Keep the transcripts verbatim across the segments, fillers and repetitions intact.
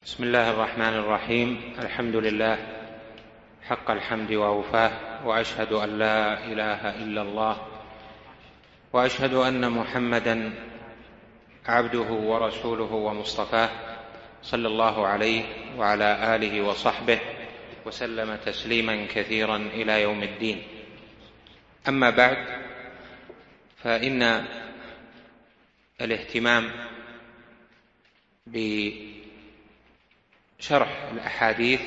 بسم الله الرحمن الرحيم. الحمد لله حق الحمد وأوفاه، وأشهد أن لا إله إلا الله، وأشهد أن محمدا عبده ورسوله ومصطفاه، صلى الله عليه وعلى آله وصحبه وسلم تسليما كثيرا إلى يوم الدين. أما بعد، فإن الاهتمام بشرح الأحاديث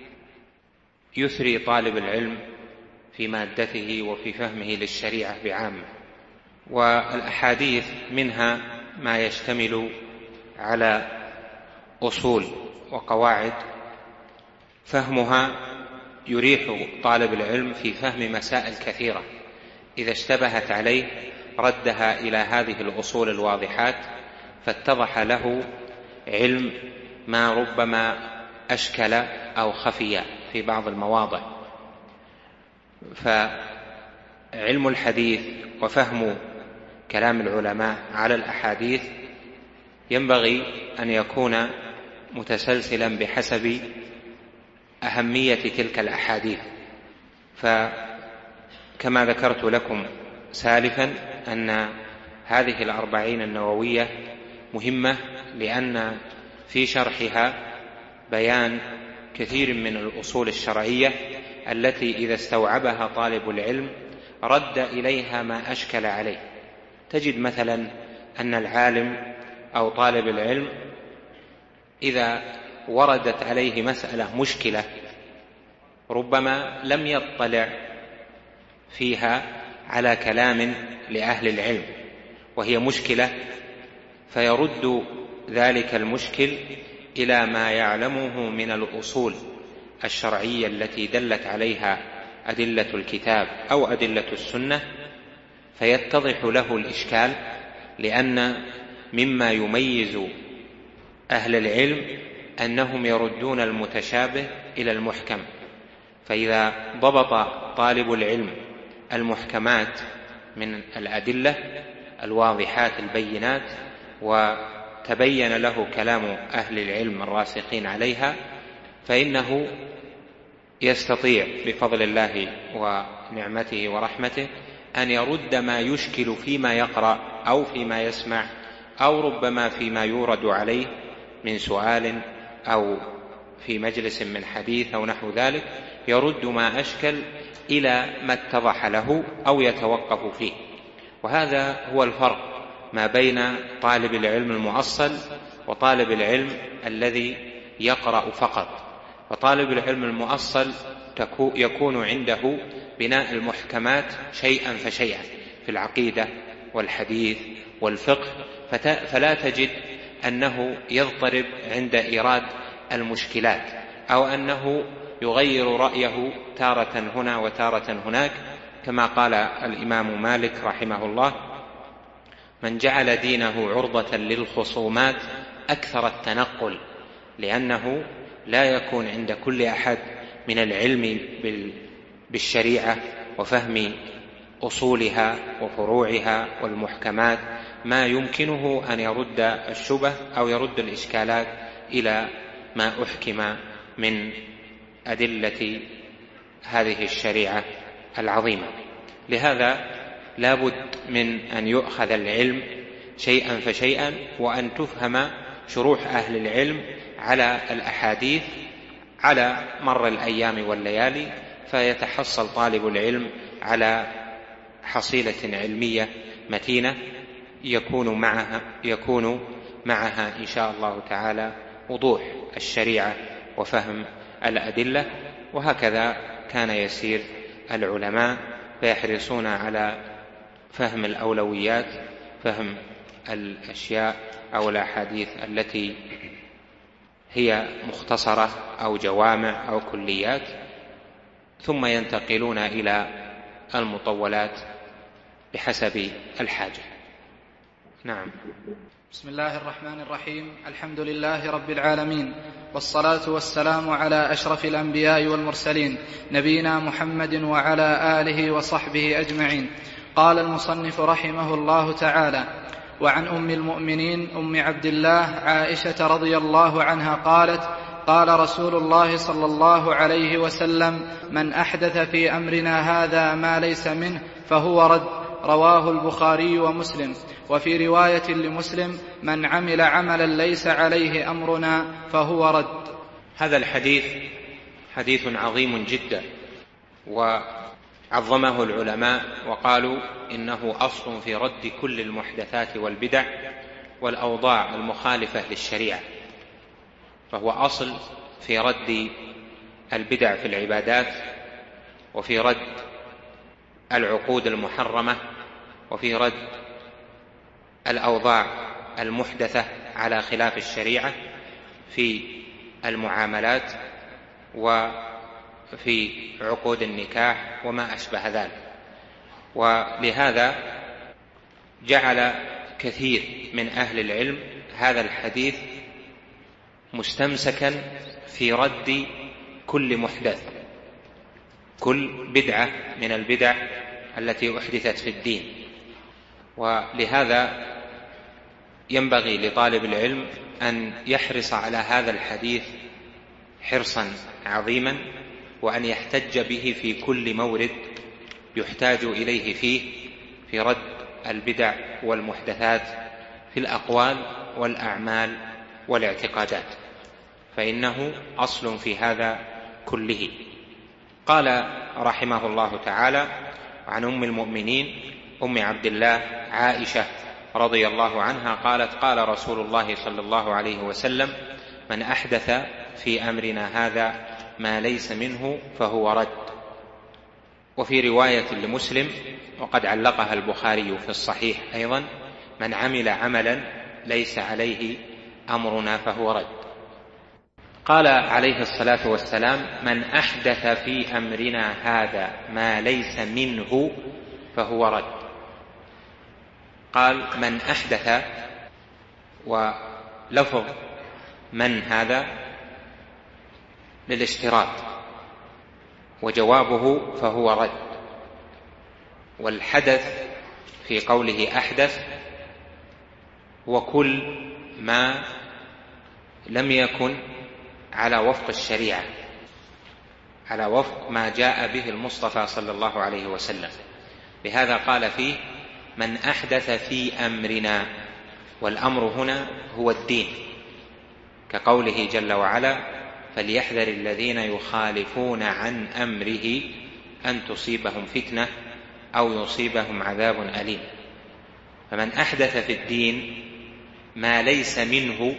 يثري طالب العلم في مادته وفي فهمه للشريعة بعامة، والأحاديث منها ما يشتمل على أصول وقواعد فهمها يريح طالب العلم في فهم مسائل كثيرة إذا اشتبهت عليه ردها إلى هذه الأصول الواضحات، فاتضح له علم ما ربما أشكل أو خفي في بعض المواضع. فعلم الحديث وفهم كلام العلماء على الأحاديث ينبغي أن يكون متسلسلا بحسب أهمية تلك الأحاديث. فكما ذكرت لكم سالفا أن هذه الأربعين النووية مهمة، لأن في شرحها بيان كثير من الأصول الشرعية التي إذا استوعبها طالب العلم رد إليها ما أشكل عليه. تجد مثلا أن العالم أو طالب العلم إذا وردت عليه مسألة مشكلة ربما لم يطلع فيها على كلام لأهل العلم وهي مشكلة، فيرد ذلك المشكل إلى ما يعلمه من الأصول الشرعية التي دلت عليها أدلة الكتاب أو أدلة السنة، فيتضح له الإشكال، لأن مما يميز أهل العلم أنهم يردون المتشابه إلى المحكم. فإذا ضبط طالب العلم المحكمات من الأدلة الواضحات البينات وتبين له كلام أهل العلم الراسخين عليها، فإنه يستطيع بفضل الله ونعمته ورحمته أن يرد ما يشكل فيما يقرأ أو فيما يسمع أو ربما فيما يورد عليه من سؤال أو في مجلس من حديث أو نحو ذلك، يرد ما أشكل إلى ما اتضح له أو يتوقف فيه. وهذا هو الفرق ما بين طالب العلم المؤصل وطالب العلم الذي يقرأ فقط. وطالب العلم المؤصل يكون عنده بناء المحكمات شيئا فشيئا في العقيدة والحديث والفقه، فلا تجد أنه يضطرب عند إيراد المشكلات أو أنه يغير رأيه تارة هنا وتارة هناك، كما قال الإمام مالك رحمه الله: من جعل دينه عرضة للخصومات أكثر التنقل، لأنه لا يكون عند كل أحد من العلم بالشريعة وفهم أصولها وفروعها والمحكمات ما يمكنه أن يرد الشبه أو يرد الإشكالات إلى ما أحكم من أدلة هذه الشريعة العظيمة. لهذا لا بد من أن يؤخذ العلم شيئا فشيئا، وأن تفهم شروح أهل العلم على الأحاديث على مر الأيام والليالي، فيتحصل طالب العلم على حصيلة علمية متينة يكون معها, يكون معها إن شاء الله تعالى وضوح الشريعة وفهم الأدلة. وهكذا كان يسير العلماء، فيحرصون على فهم الأولويات، فهم الأشياء أو الأحاديث التي هي مختصرة أو جوامع أو كليات، ثم ينتقلون إلى المطولات بحسب الحاجة. نعم. بسم الله الرحمن الرحيم. الحمد لله رب العالمين، والصلاة والسلام على أشرف الأنبياء والمرسلين، نبينا محمد وعلى آله وصحبه أجمعين. قال المصنف رحمه الله تعالى: وعن أم المؤمنين أم عبد الله عائشة رضي الله عنها قالت: قال رسول الله صلى الله عليه وسلم: من أحدث في أمرنا هذا ما ليس منه فهو رد. رواه البخاري ومسلم. وفي رواية لمسلم: من عمل عملا ليس عليه أمرنا فهو رد. هذا الحديث حديث عظيم جدا، وعظمه العلماء وقالوا إنه أصل في رد كل المحدثات والبدع والأوضاع المخالفة للشريعة، فهو أصل في رد البدع في العبادات، وفي رد العقود المحرمة، وفي رد الأوضاع المحدثة على خلاف الشريعة في المعاملات وفي عقود النكاح وما أشبه ذلك. ولهذا جعل كثير من أهل العلم هذا الحديث مستمسكا في رد كل محدث، كل بدعة من البدع التي أحدثت في الدين. ولهذا ينبغي لطالب العلم أن يحرص على هذا الحديث حرصا عظيما، وأن يحتج به في كل مورد يحتاج إليه فيه في رد البدع والمحدثات في الأقوال والأعمال والاعتقادات، فإنه أصل في هذا كله. قال رحمه الله تعالى: عن أم المؤمنين أم عبد الله عائشة رضي الله عنها قالت: قال رسول الله صلى الله عليه وسلم: من أحدث في أمرنا هذا ما ليس منه فهو رد. وفي رواية لمسلم وقد علقها البخاري في الصحيح أيضا: من عمل عملا ليس عليه أمرنا فهو رد. قال عليه الصلاة والسلام: من أحدث في أمرنا هذا ما ليس منه فهو رد. قال من أحدث، ولفظ من هذا للاشتراط، وجوابه فهو رد. والحدث في قوله أحدث هو كل ما لم يكن على وفق الشريعة، على وفق ما جاء به المصطفى صلى الله عليه وسلم. لهذا قال فيه: من أحدث في أمرنا، والأمر هنا هو الدين، كقوله جل وعلا: فليحذر الذين يخالفون عن أمره أن تصيبهم فتنة أو يصيبهم عذاب أليم. فمن أحدث في الدين ما ليس منه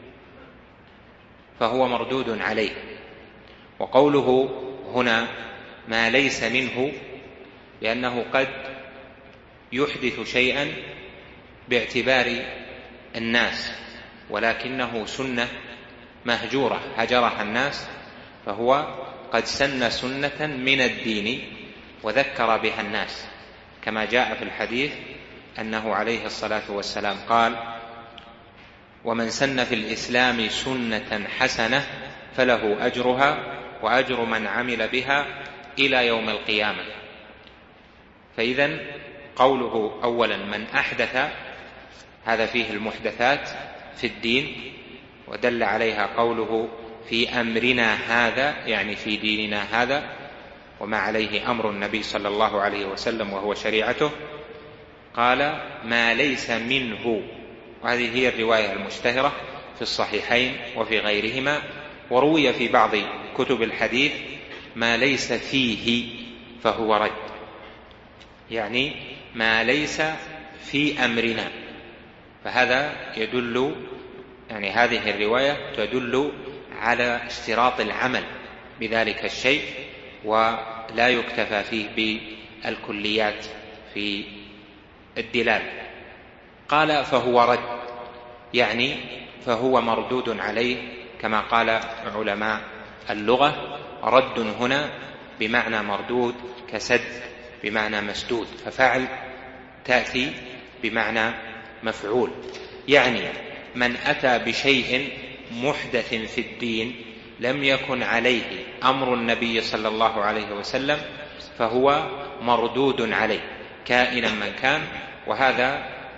فهو مردود عليه. وقوله هنا ما ليس منه لأنه قد يحدث شيئا باعتبار الناس، ولكنه سنة مهجورة هجرها الناس، فهو قد سن سنة من الدين وذكر بها الناس، كما جاء في الحديث أنه عليه الصلاة والسلام قال: ومن سن في الإسلام سنة حسنة فله أجرها وأجر من عمل بها إلى يوم القيامة. فإذن قوله أولا من أحدث، هذا فيه المحدثات في الدين، ودل عليها قوله في أمرنا هذا، يعني في ديننا هذا، وما عليه أمر النبي صلى الله عليه وسلم وهو شريعته. قال ما ليس منه، وهذه هي الرواية المشتهرة في الصحيحين وفي غيرهما. وروي في بعض كتب الحديث ما ليس فيه فهو رد، يعني ما ليس في أمرنا. فهذا يدل، يعني هذه الرواية تدل على اشتراط العمل بذلك الشيء، ولا يكتفى فيه بالكليات في الدلالة. قال فهو رد، يعني فهو مردود عليه، كما قال علماء اللغة: رد هنا بمعنى مردود، كسد بمعنى مسدود، ففعل تأتي بمعنى مفعول. يعني من أتى بشيء محدث في الدين لم يكن عليه أمر النبي صلى الله عليه وسلم، فهو مردود عليه كائنا من كان. وهذا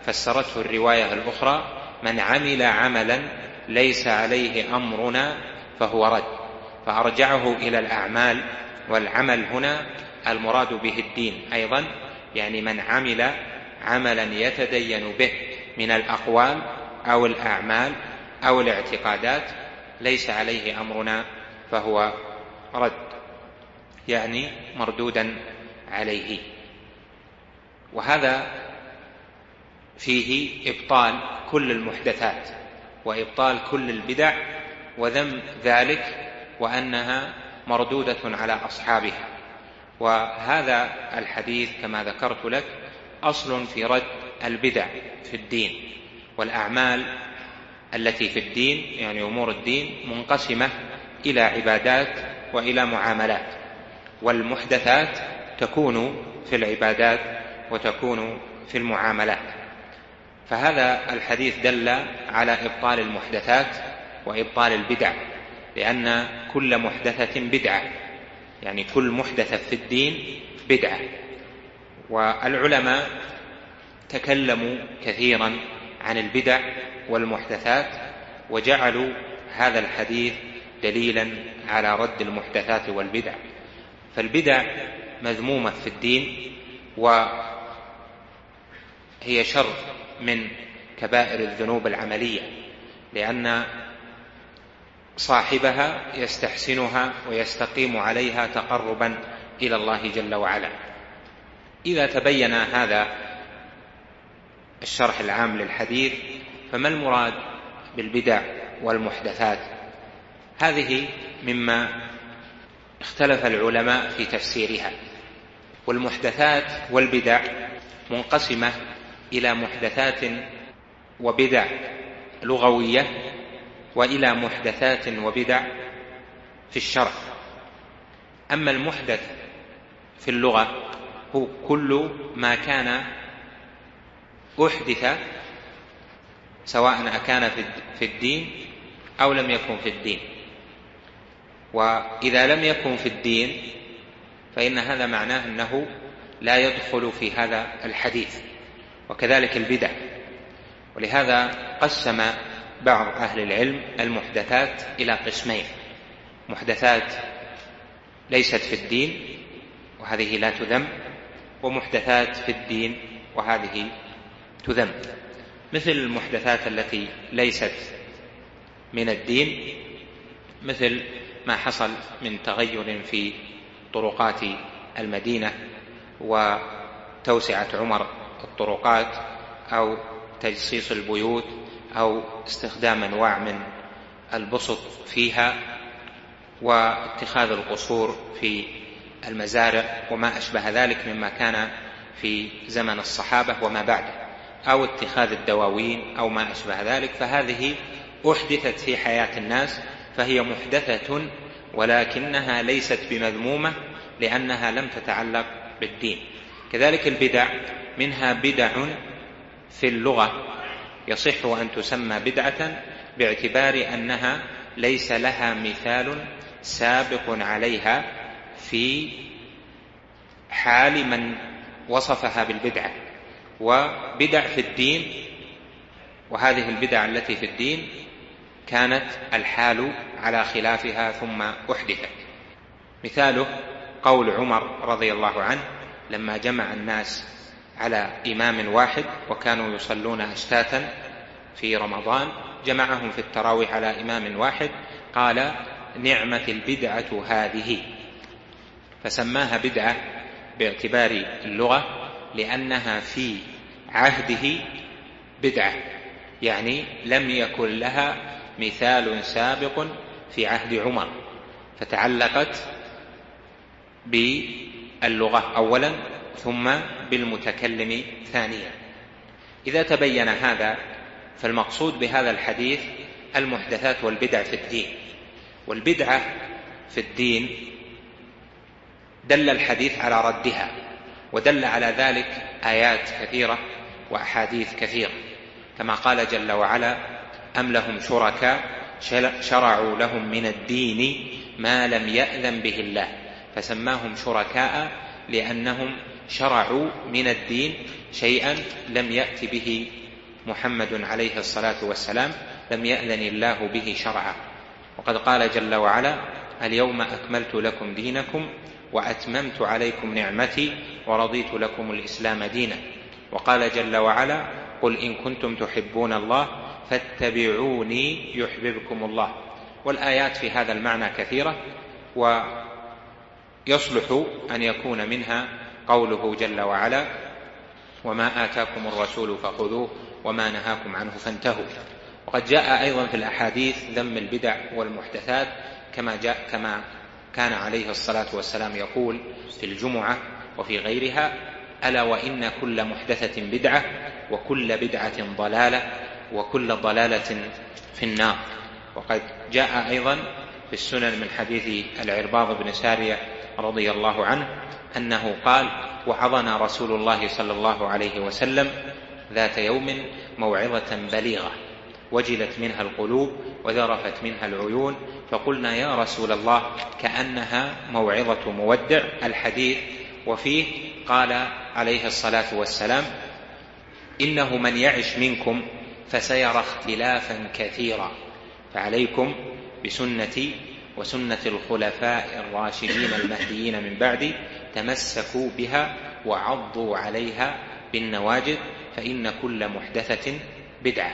فسرته الرواية الأخرى: من عمل عملا ليس عليه أمرنا فهو رد، فأرجعه إلى الأعمال، والعمل هنا المراد به الدين أيضا، يعني من عمل عملا يتدين به من الأقوال أو الأعمال أو الاعتقادات ليس عليه أمرنا فهو رد، يعني مردودا عليه. وهذا فيه إبطال كل المحدثات وإبطال كل البدع وذم ذلك وأنها مردودة على أصحابها. وهذا الحديث كما ذكرت لك أصل في رد البدع في الدين، والأعمال التي في الدين يعني أمور الدين منقسمة إلى عبادات وإلى معاملات، والمحدثات تكون في العبادات وتكون في المعاملات. فهذا الحديث دل على إبطال المحدثات وإبطال البدع، لأن كل محدثة بدعة، يعني كل محدثة في الدين بدعة. والعلماء تكلموا كثيرا عن البدع والمحدثات وجعلوا هذا الحديث دليلا على رد المحدثات والبدع. فالبدع مذمومة في الدين وهي شر من كبائر الذنوب العملية، لأن صاحبها يستحسنها ويستقيم عليها تقربا إلى الله جل وعلا. إذا تبين هذا الشرح العام للحديث، فما المراد بالبدع والمحدثات؟ هذه مما اختلف العلماء في تفسيرها. والمحدثات والبدع منقسمة إلى محدثات وبدع لغوية وإلى محدثات وبدع في الشرع. أما المحدث في اللغة هو كل ما كان أحدث سواء أكان في الدين أو لم يكن في الدين، وإذا لم يكن في الدين فإن هذا معناه أنه لا يدخل في هذا الحديث. وكذلك البدع. ولهذا قسم بعض أهل العلم المحدثات إلى قسمين: محدثات ليست في الدين وهذه لا تذم، ومحدثات في الدين وهذه تذم. مثل المحدثات التي ليست من الدين مثل ما حصل من تغير في طرقات المدينة وتوسعة عمر الطرقات أو تجصيص البيوت أو استخدام أنواع من البسط فيها واتخاذ القصور في المزارع وما أشبه ذلك مما كان في زمن الصحابة وما بعده، أو اتخاذ الدواوين أو ما أشبه ذلك. فهذه أحدثت في حياة الناس فهي محدثة، ولكنها ليست بمذمومة لأنها لم تتعلق بالدين. كذلك البدع منها بدع في اللغة يصح أن تسمى بدعة باعتبار أنها ليس لها مثال سابق عليها في حال من وصفها بالبدعة. وبدع في الدين، وهذه البدع التي في الدين كانت الحال على خلافها ثم أحدثت. مثاله قول عمر رضي الله عنه لما جمع الناس على إمام واحد وكانوا يصلون أشتاتا في رمضان، جمعهم في التراويح على إمام واحد، قال: نعمة البدعة هذه، فسماها بدعة باعتبار اللغة لأنها في عهده بدعة، يعني لم يكن لها مثال سابق في عهد عمر، فتعلقت باللغة أولا ثم بالمتكلم ثانيا. إذا تبين هذا فالمقصود بهذا الحديث المحدثات والبدع في الدين. والبدعة في الدين دل الحديث على ردها، ودل على ذلك آيات كثيرة وأحاديث كثيرة، كما قال جل وعلا: أم لهم شركاء شرعوا لهم من الدين ما لم يأذن به الله، فسماهم شركاء لأنهم شرعوا من الدين شيئا لم يأت به محمد عليه الصلاة والسلام، لم يأذن الله به شرعا. وقد قال جل وعلا: اليوم أكملت لكم دينكم وأتممت عليكم نعمتي ورضيت لكم الإسلام دينا. وقال جل وعلا: قل إن كنتم تحبون الله فاتبعوني يحببكم الله. والآيات في هذا المعنى كثيرة، ويصلح أن يكون منها قوله جل وعلا: وما آتاكم الرسول فخذوه وما نهاكم عنه فانتهوا. وقد جاء أيضا في الأحاديث ذم البدع والمحدثات كما جاء كما كان عليه الصلاة والسلام يقول في الجمعة وفي غيرها: ألا وإن كل محدثة بدعة وكل بدعة ضلالة وكل ضلالة في النار. وقد جاء أيضا في السنن من حديث العرباض بن سارية رضي الله عنه أنه قال: وعظنا رسول الله صلى الله عليه وسلم ذات يوم موعظة بليغة وجلت منها القلوب وذرفت منها العيون، فقلنا: يا رسول الله كأنها موعظة مودع. الحديث وفيه قال عليه الصلاة والسلام: إنه من يعش منكم فسيرى اختلافا كثيرا، فعليكم بسنتي وسنة الخلفاء الراشدين المهديين من بعدي، تمسكوا بها وعضوا عليها بالنواجذ، فإن كل محدثة بدعة.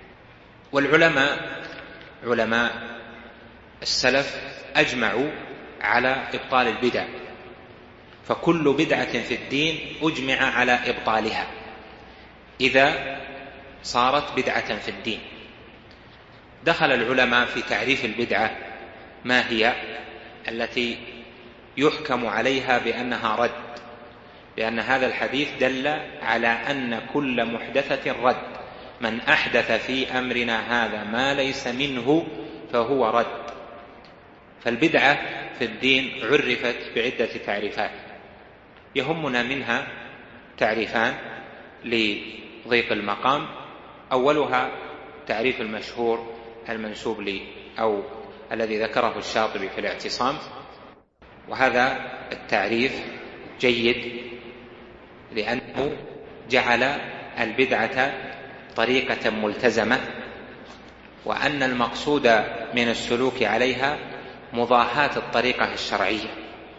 والعلماء علماء السلف أجمعوا على إبطال البدع، فكل بدعة في الدين أجمع على إبطالها إذا صارت بدعة في الدين. دخل العلماء في تعريف البدعة ما هي التي يحكم عليها بأنها رد، لأن هذا الحديث دل على أن كل محدثة رد، من أحدث في أمرنا هذا ما ليس منه فهو رد. فالبدعة في الدين عرفت بعدة تعريفات، يهمنا منها تعريفان لضيق المقام. أولها تعريف المشهور المنسوب لي أو الذي ذكره الشاطبي في الاعتصام، وهذا التعريف جيد لأنه جعل البدعة طريقة ملتزمة، وأن المقصود من السلوك عليها مضاهاة الطريقة الشرعية.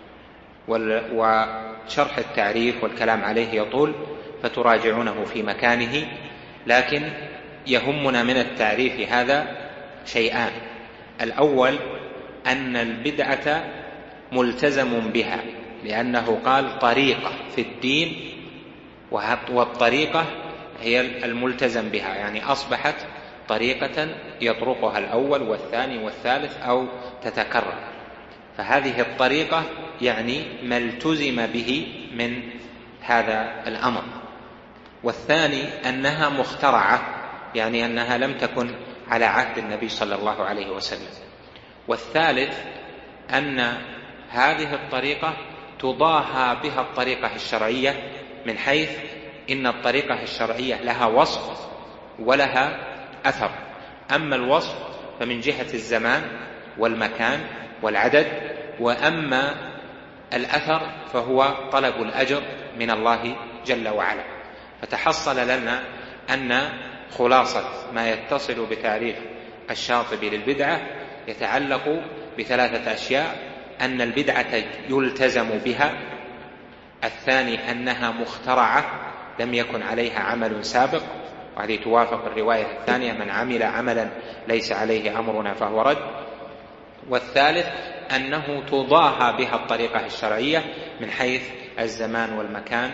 وشرح التعريف والكلام عليه يطول فتراجعونه في مكانه، لكن يهمنا من التعريف هذا شيئان: الأول أن البدعة ملتزم بها، لأنه قال طريقة في الدين، والطريقة هي الملتزم بها، يعني أصبحت طريقة يطرقها الأول والثاني والثالث أو تتكرر، فهذه الطريقة يعني ما التزم به من هذا الأمر. والثاني أنها مخترعة، يعني أنها لم تكن على عهد النبي صلى الله عليه وسلم. والثالث أن هذه الطريقة تضاهى بها الطريقة الشرعية، من حيث إن الطريقة الشرعية لها وصف ولها أثر، أما الوصف فمن جهة الزمان والمكان والعدد، وأما الأثر فهو طلب الأجر من الله جل وعلا. فتحصل لنا أن خلاصة ما يتصل بتعريف الشاطبي للبدعة يتعلق بثلاثة أشياء: أن البدعة يلتزم بها، الثاني أنها مخترعة لم يكن عليها عمل سابق، وهذه توافق الرواية الثانية: من عمل عملا ليس عليه أمرنا فهو رد. والثالث أنه تضاهى بها الطريقة الشرعية من حيث الزمان والمكان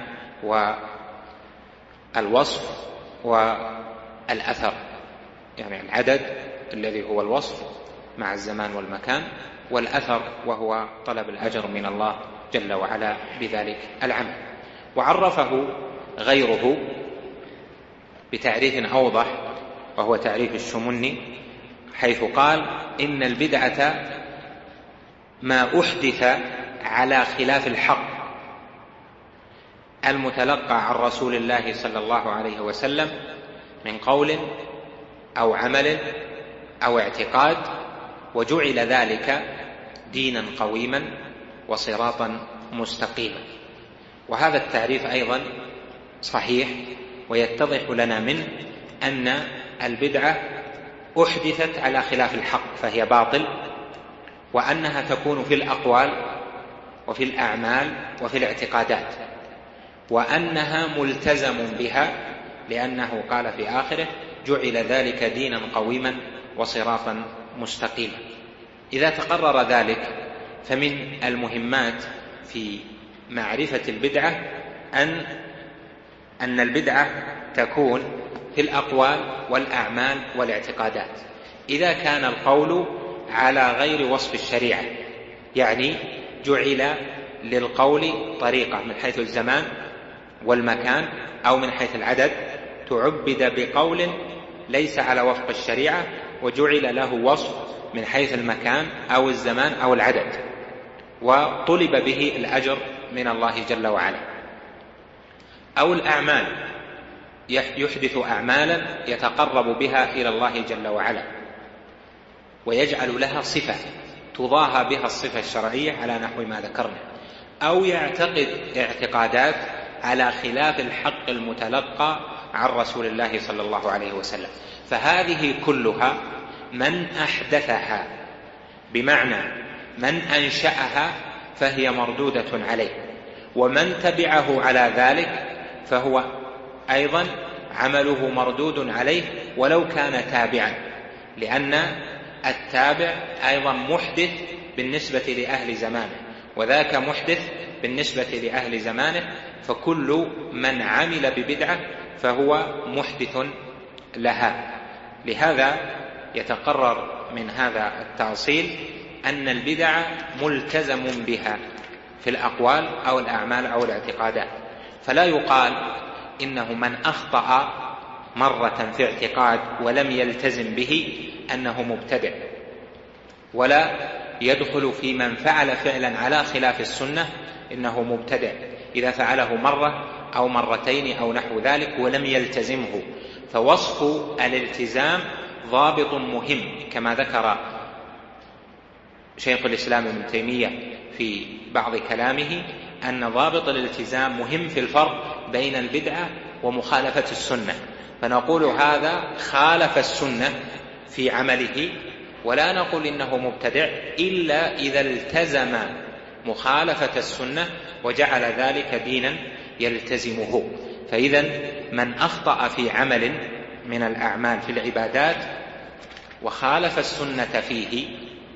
والوصف والأثر، يعني العدد الذي هو الوصف مع الزمان والمكان، والأثر وهو طلب الأجر من الله جل وعلا بذلك العمل. وعرفه غيره بتعريف أوضح، وهو تعريف الشمني، حيث قال: إن البدعة ما أحدث على خلاف الحق المتلقى عن رسول الله صلى الله عليه وسلم من قول أو عمل أو اعتقاد، وجعل ذلك دينا قويما وصراطا مستقيما. وهذا التعريف أيضا صحيح، ويتضح لنا منه أن البدعة أحدثت على خلاف الحق فهي باطل، وأنها تكون في الأقوال وفي الأعمال وفي الاعتقادات، وأنها ملتزم بها، لأنه قال في آخره: جعل ذلك دينا قويما وصراطا مستقيما. إذا تقرر ذلك فمن المهمات في معرفة البدعة أن أن البدعة تكون في الأقوال والأعمال والاعتقادات. إذا كان القول على غير وصف الشريعة، يعني جعل للقول طريقة من حيث الزمان والمكان أو من حيث العدد، تعبد بقول ليس على وفق الشريعة وجعل له وصف من حيث المكان أو الزمان أو العدد، وطلب به الأجر من الله جل وعلا. أو الأعمال، يحدث أعمالا يتقرب بها إلى الله جل وعلا ويجعل لها صفة تضاهى بها الصفة الشرعية على نحو ما ذكرنا، أو يعتقد اعتقادات على خلاف الحق المتلقى عن رسول الله صلى الله عليه وسلم، فهذه كلها من أحدثها، بمعنى من أنشأها، فهي مردودة عليه، ومن تبعه على ذلك فهو أيضا عمله مردود عليه ولو كان تابعا، لأن التابع أيضا محدث بالنسبة لأهل زمانه، وذاك محدث بالنسبة لأهل زمانه، فكل من عمل ببدعة فهو محدث لها. لهذا يتقرر من هذا التأصيل أن البدع ملتزم بها في الأقوال أو الأعمال أو الاعتقادات، فلا يقال إنه من أخطأ مرة في اعتقاد ولم يلتزم به أنه مبتدع، ولا يدخل في من فعل فعلا على خلاف السنة إنه مبتدع إذا فعله مرة أو مرتين أو نحو ذلك ولم يلتزمه. فوصف الالتزام ضابط مهم، كما ذكر شيخ الإسلام ابن تيمية في بعض كلامه أن ضابط الالتزام مهم في الفرق بين البدعة ومخالفة السنة، فنقول هذا خالف السنة في عمله، ولا نقول إنه مبتدع إلا إذا التزم مخالفة السنة وجعل ذلك دينا يلتزمه. فإذا من أخطأ في عمل من الأعمال في العبادات وخالف السنة فيه،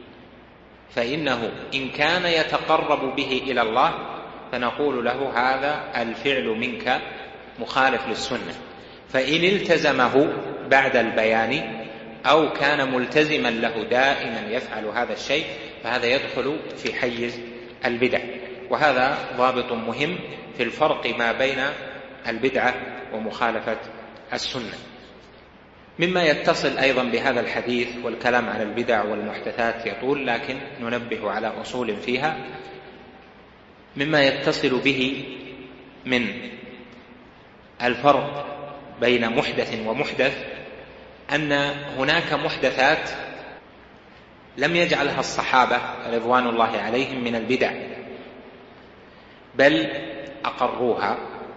فإنه إن كان يتقرب به إلى الله فنقول له هذا الفعل منك مخالف للسنة، فإن التزمه بعد البيان أو كان ملتزما له دائما يفعل هذا الشيء فهذا يدخل في حيز البدع. وهذا ضابط مهم في الفرق ما بين البدعة ومخالفة السنة. مما يتصل أيضا بهذا الحديث، والكلام على البدع والمحدثات يطول لكن ننبه على أصول فيها، مما يتصل به من الفرق بين محدث ومحدث أن هناك محدثات لم يجعلها الصحابة رضوان الله عليهم من البدع، بل أقروها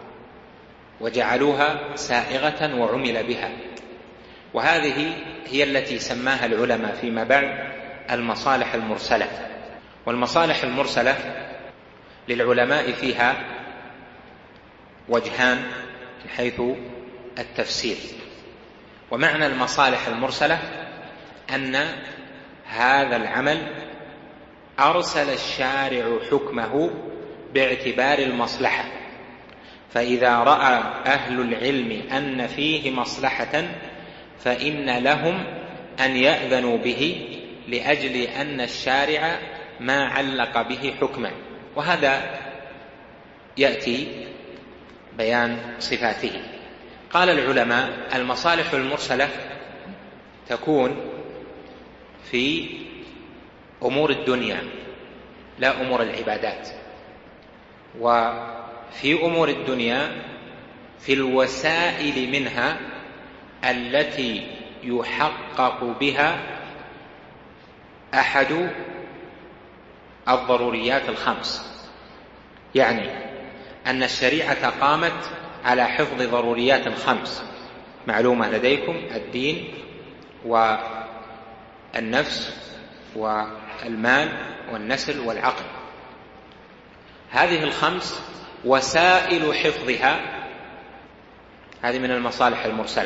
وجعلوها سائغة وعمل بها، وهذه هي التي سماها العلماء فيما بعد المصالح المرسلة. والمصالح المرسلة للعلماء فيها وجهان من حيث التفسير. ومعنى المصالح المرسلة أن هذا العمل أرسل الشارع حكمه باعتبار المصلحة، فإذا رأى أهل العلم أن فيه مصلحة فإن لهم أن يأذنوا به لأجل أن الشارع ما علق به حكما، وهذا يأتي بيان صفاته. قال العلماء المصالح المرسلة تكون في أمور الدنيا لا أمور العبادات، وفي أمور الدنيا في الوسائل منها التي يحقق بها أحد الضروريات الخمس، يعني أن الشريعة قامت على حفظ ضروريات خمس معلومة لديكم: الدين والنفس والمال والنسل والعقل. هذه الخمس وسائل حفظها هذه من المصالح المرسلة.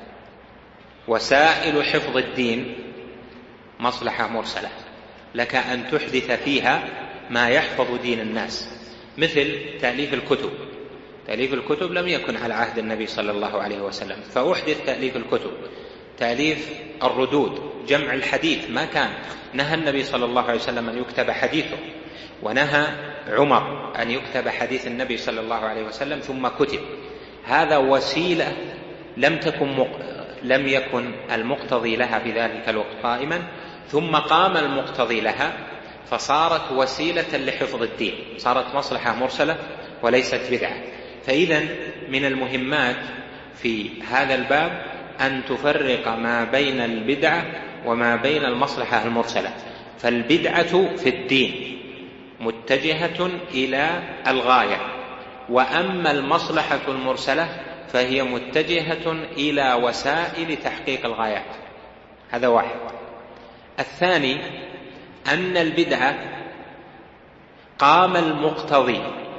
وسائل حفظ الدين مصلحة مرسلة، لك أن تحدث فيها ما يحفظ دين الناس، مثل تأليف الكتب. تأليف الكتب لم يكن على عهد النبي صلى الله عليه وسلم، فأحدث تأليف الكتب. تأليف الردود، جمع الحديث، ما كان. نهى النبي صلى الله عليه وسلم أن يكتب حديثه، ونهى عمر أن يكتب حديث النبي صلى الله عليه وسلم ثم كتب. هذا وسيلة لم تكن مق... لم يكن المقتضي لها في ذلك الوقت قائما، ثم قام المقتضي لها فصارت وسيلة لحفظ الدين، صارت مصلحة مرسلة وليست بدعة. فإذا من المهمات في هذا الباب أن تفرق ما بين البدعة وما بين المصلحة المرسلة. فالبدعة في الدين متجهة إلى الغاية، وأما المصلحة المرسلة فهي متجهة إلى وسائل تحقيق الغايات. هذا واحد. الثاني أن البدعة قام المقتضي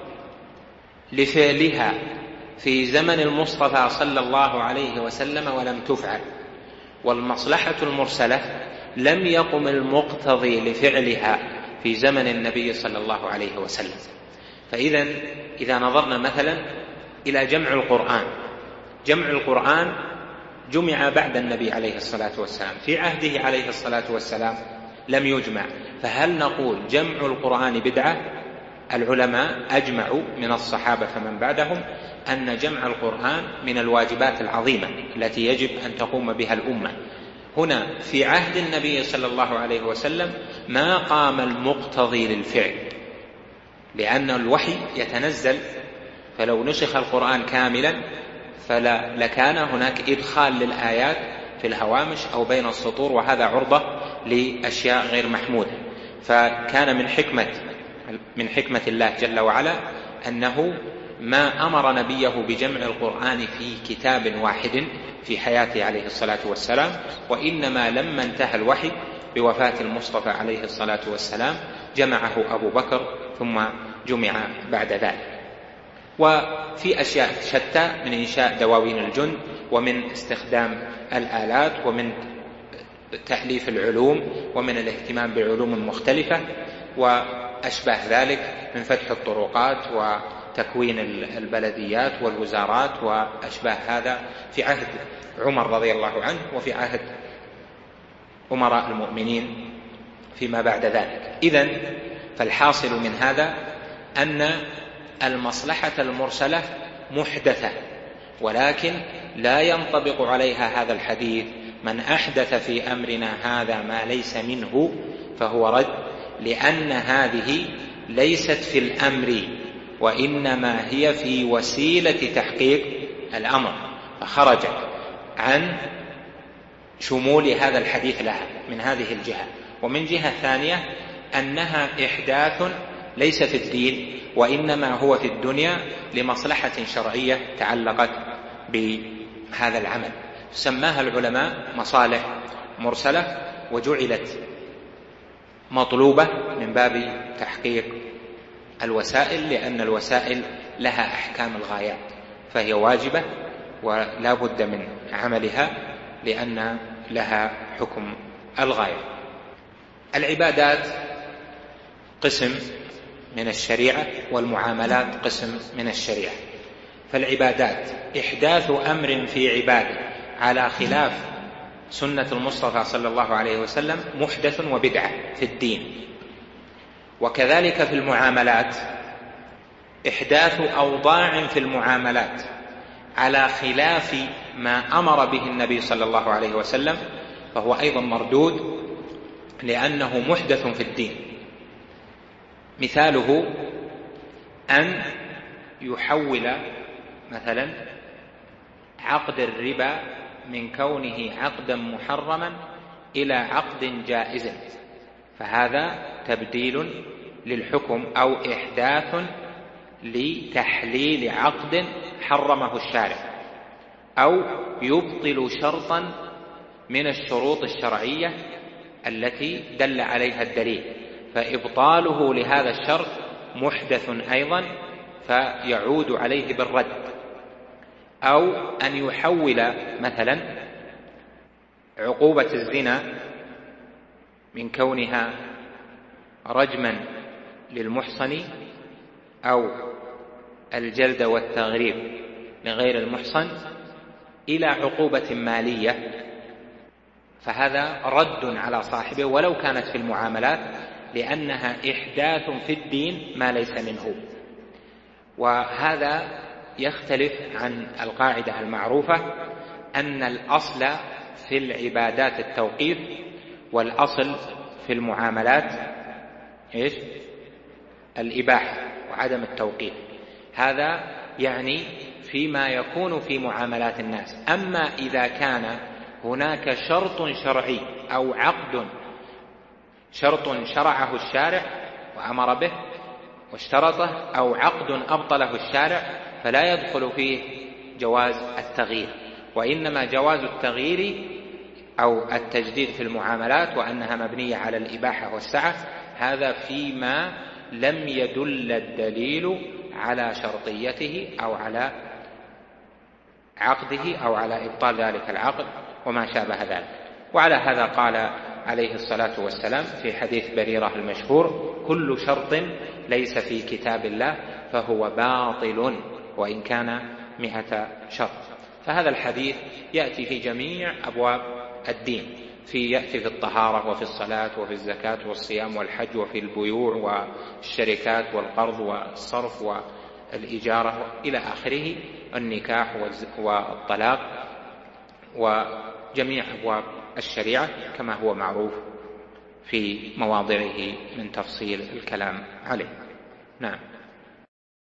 لفعلها في زمن المصطفى صلى الله عليه وسلم ولم تفعل، والمصلحة المرسلة لم يقم المقتضي لفعلها في زمن النبي صلى الله عليه وسلم. فإذا إذا نظرنا مثلا إلى جمع القرآن، جمع القرآن جمع بعد النبي عليه الصلاة والسلام، في عهده عليه الصلاة والسلام لم يجمع، فهل نقول جمع القرآن بدعة؟ العلماء أجمعوا من الصحابة فمن بعدهم أن جمع القرآن من الواجبات العظيمة التي يجب أن تقوم بها الأمة. هنا في عهد النبي صلى الله عليه وسلم ما قام المقتضي للفعل، لأن الوحي يتنزل، فلو نسخ القرآن كاملا فلكان هناك إدخال للآيات في الهوامش أو بين السطور، وهذا عرضة لأشياء غير محمودة. فكان من حكمة من حكمة الله جل وعلا أنه ما أمر نبيه بجمع القرآن في كتاب واحد في حياته عليه الصلاة والسلام، وإنما لما انتهى الوحي بوفاة المصطفى عليه الصلاة والسلام جمعه أبو بكر ثم جمع بعد ذلك. وفي أشياء شتى من إنشاء دواوين الجند، ومن استخدام الآلات، ومن تأليف العلوم، ومن الاهتمام بالعلوم المختلفة وأشباه ذلك، من فتح الطرقات وتكوين البلديات والوزارات وأشباه هذا في عهد عمر رضي الله عنه، وفي عهد أمراء المؤمنين فيما بعد ذلك. إذن فالحاصل من هذا أن المصلحة المرسلة محدثة، ولكن لا ينطبق عليها هذا الحديث: من أحدث في أمرنا هذا ما ليس منه فهو رد، لأن هذه ليست في الأمر، وإنما هي في وسيلة تحقيق الأمر، فخرجت عن شمول هذا الحديث لها من هذه الجهة. ومن جهة ثانية أنها إحداث ليس في الدين، وإنما هو في الدنيا لمصلحة شرعية تعلقت بهذا العمل، سماها العلماء مصالح مرسلة، وجعلت مطلوبة من باب تحقيق الوسائل، لأن الوسائل لها أحكام الغايات، فهي واجبة ولا بد من عملها لأن لها حكم الغاية. العبادات قسم من الشريعة، والمعاملات قسم من الشريعة. فالعبادات إحداث أمر في عبادة على خلاف سنة المصطفى صلى الله عليه وسلم محدث وبدعة في الدين. وكذلك في المعاملات إحداث أوضاع في المعاملات على خلاف ما أمر به النبي صلى الله عليه وسلم فهو أيضا مردود، لأنه محدث في الدين. مثاله أن يحول مثلا عقد الربا من كونه عقدا محرما إلى عقد جائز، فهذا تبديل للحكم أو إحداث لتحليل عقد حرمه الشارع، أو يبطل شرطا من الشروط الشرعية التي دل عليها الدليل، فإبطاله لهذا الشرط محدث أيضا فيعود عليه بالرد، أو أن يحول مثلا عقوبة الزنا من كونها رجما للمحصن أو الجلد والتغريب لغير المحصن إلى عقوبة مالية، فهذا رد على صاحبه ولو كانت في المعاملات، لأنها إحداث في الدين ما ليس منه. وهذا يختلف عن القاعدة المعروفة أن الأصل في العبادات التوقيف، والأصل في المعاملات إيش؟ الإباحة وعدم التوقيف. هذا يعني فيما يكون في معاملات الناس. أما إذا كان هناك شرط شرعي أو عقد شرط شرعه الشارع وأمر به واشترطه، أو عقد أبطله الشارع، فلا يدخل فيه جواز التغيير، وإنما جواز التغيير أو التجديد في المعاملات وأنها مبنية على الإباحة والسعة، هذا فيما لم يدل الدليل على شرطيته أو على عقده أو على إبطال ذلك العقد وما شابه ذلك. وعلى هذا قال عليه الصلاة والسلام في حديث بريرة المشهور: كل شرط ليس في كتاب الله فهو باطل وإن كان مئة شرط. فهذا الحديث يأتي في جميع أبواب الدين، في يأتي في الطهارة وفي الصلاة وفي الزكاة والصيام والحج وفي البيوع والشركات والقرض والصرف والإجارة إلى آخره، النكاح والطلاق وجميع أبواب الشريعة كما هو معروف في مواضعه من تفصيل الكلام عليه. نعم.